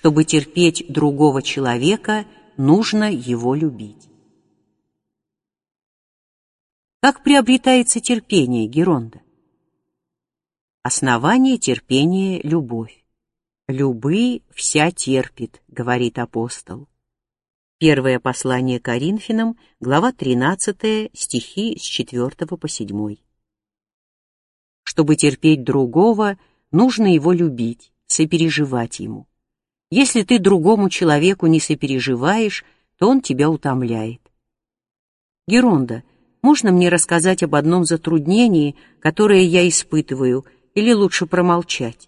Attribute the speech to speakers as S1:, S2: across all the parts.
S1: Чтобы терпеть другого человека, нужно его любить. Как приобретается терпение, Геронда? Основание терпения — любовь. «Любы вся терпит», — говорит апостол. Первое послание Коринфянам, глава 13, стихи с 4 по 7. Чтобы терпеть другого, нужно его любить, сопереживать ему. Если ты другому человеку не сопереживаешь, то он тебя утомляет. Геронда, можно мне рассказать об одном затруднении, которое я испытываю, или лучше промолчать?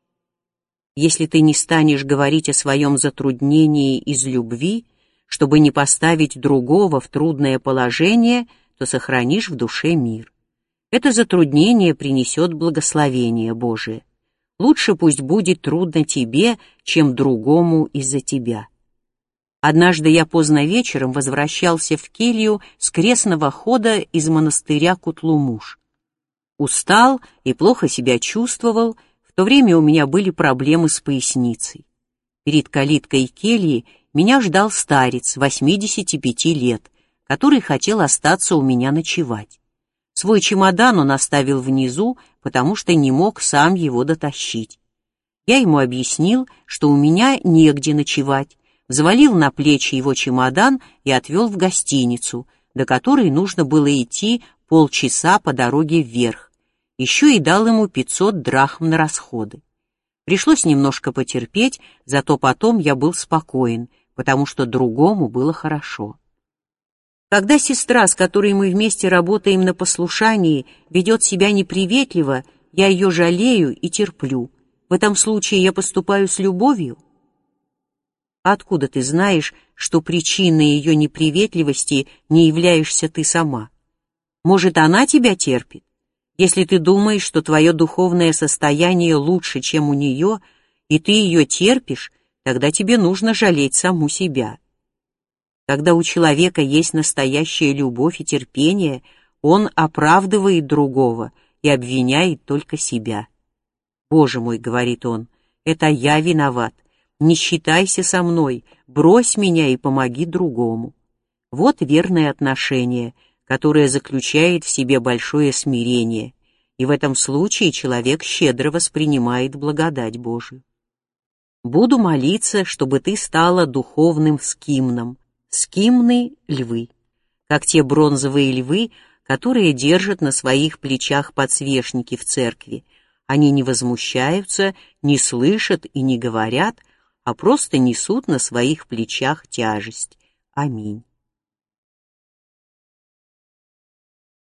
S1: Если ты не станешь говорить о своем затруднении из любви, чтобы не поставить другого в трудное положение, то сохранишь в душе мир. Это затруднение принесет благословение Божие. Лучше пусть будет трудно тебе, чем другому из-за тебя. Однажды я поздно вечером возвращался в келью с крестного хода из монастыря Кутлумуш. Устал и плохо себя чувствовал, в то время у меня были проблемы с поясницей. Перед калиткой кельи меня ждал старец 85 лет, который хотел остаться у меня ночевать. Свой чемодан он оставил внизу, потому что не мог сам его дотащить. Я ему объяснил, что у меня негде ночевать, взвалил на плечи его чемодан и отвел в гостиницу, до которой нужно было идти полчаса по дороге вверх. Еще и дал ему 500 драхм на расходы. Пришлось немножко потерпеть, зато потом я был спокоен, потому что другому было хорошо. Когда сестра, с которой мы вместе работаем на послушании, ведет себя неприветливо, я ее жалею и терплю. В этом случае я поступаю с любовью? Откуда ты знаешь, что причиной ее неприветливости не являешься ты сама? Может, она тебя терпит? Если ты думаешь, что твое духовное состояние лучше, чем у нее, и ты ее терпишь, тогда тебе нужно жалеть саму себя. Когда у человека есть настоящая любовь и терпение, он оправдывает другого и обвиняет только себя. «Боже мой», — говорит он, — «это я виноват. Не считайся со мной, брось меня и помоги другому». Вот верное отношение, которое заключает в себе большое смирение, и в этом случае человек щедро воспринимает благодать Божию. Буду молиться, чтобы ты стала духовным скимном. Скимны — львы, как те бронзовые львы, которые держат на своих плечах подсвечники в церкви. Они не возмущаются, не слышат и не говорят, а просто несут на своих плечах тяжесть. Аминь.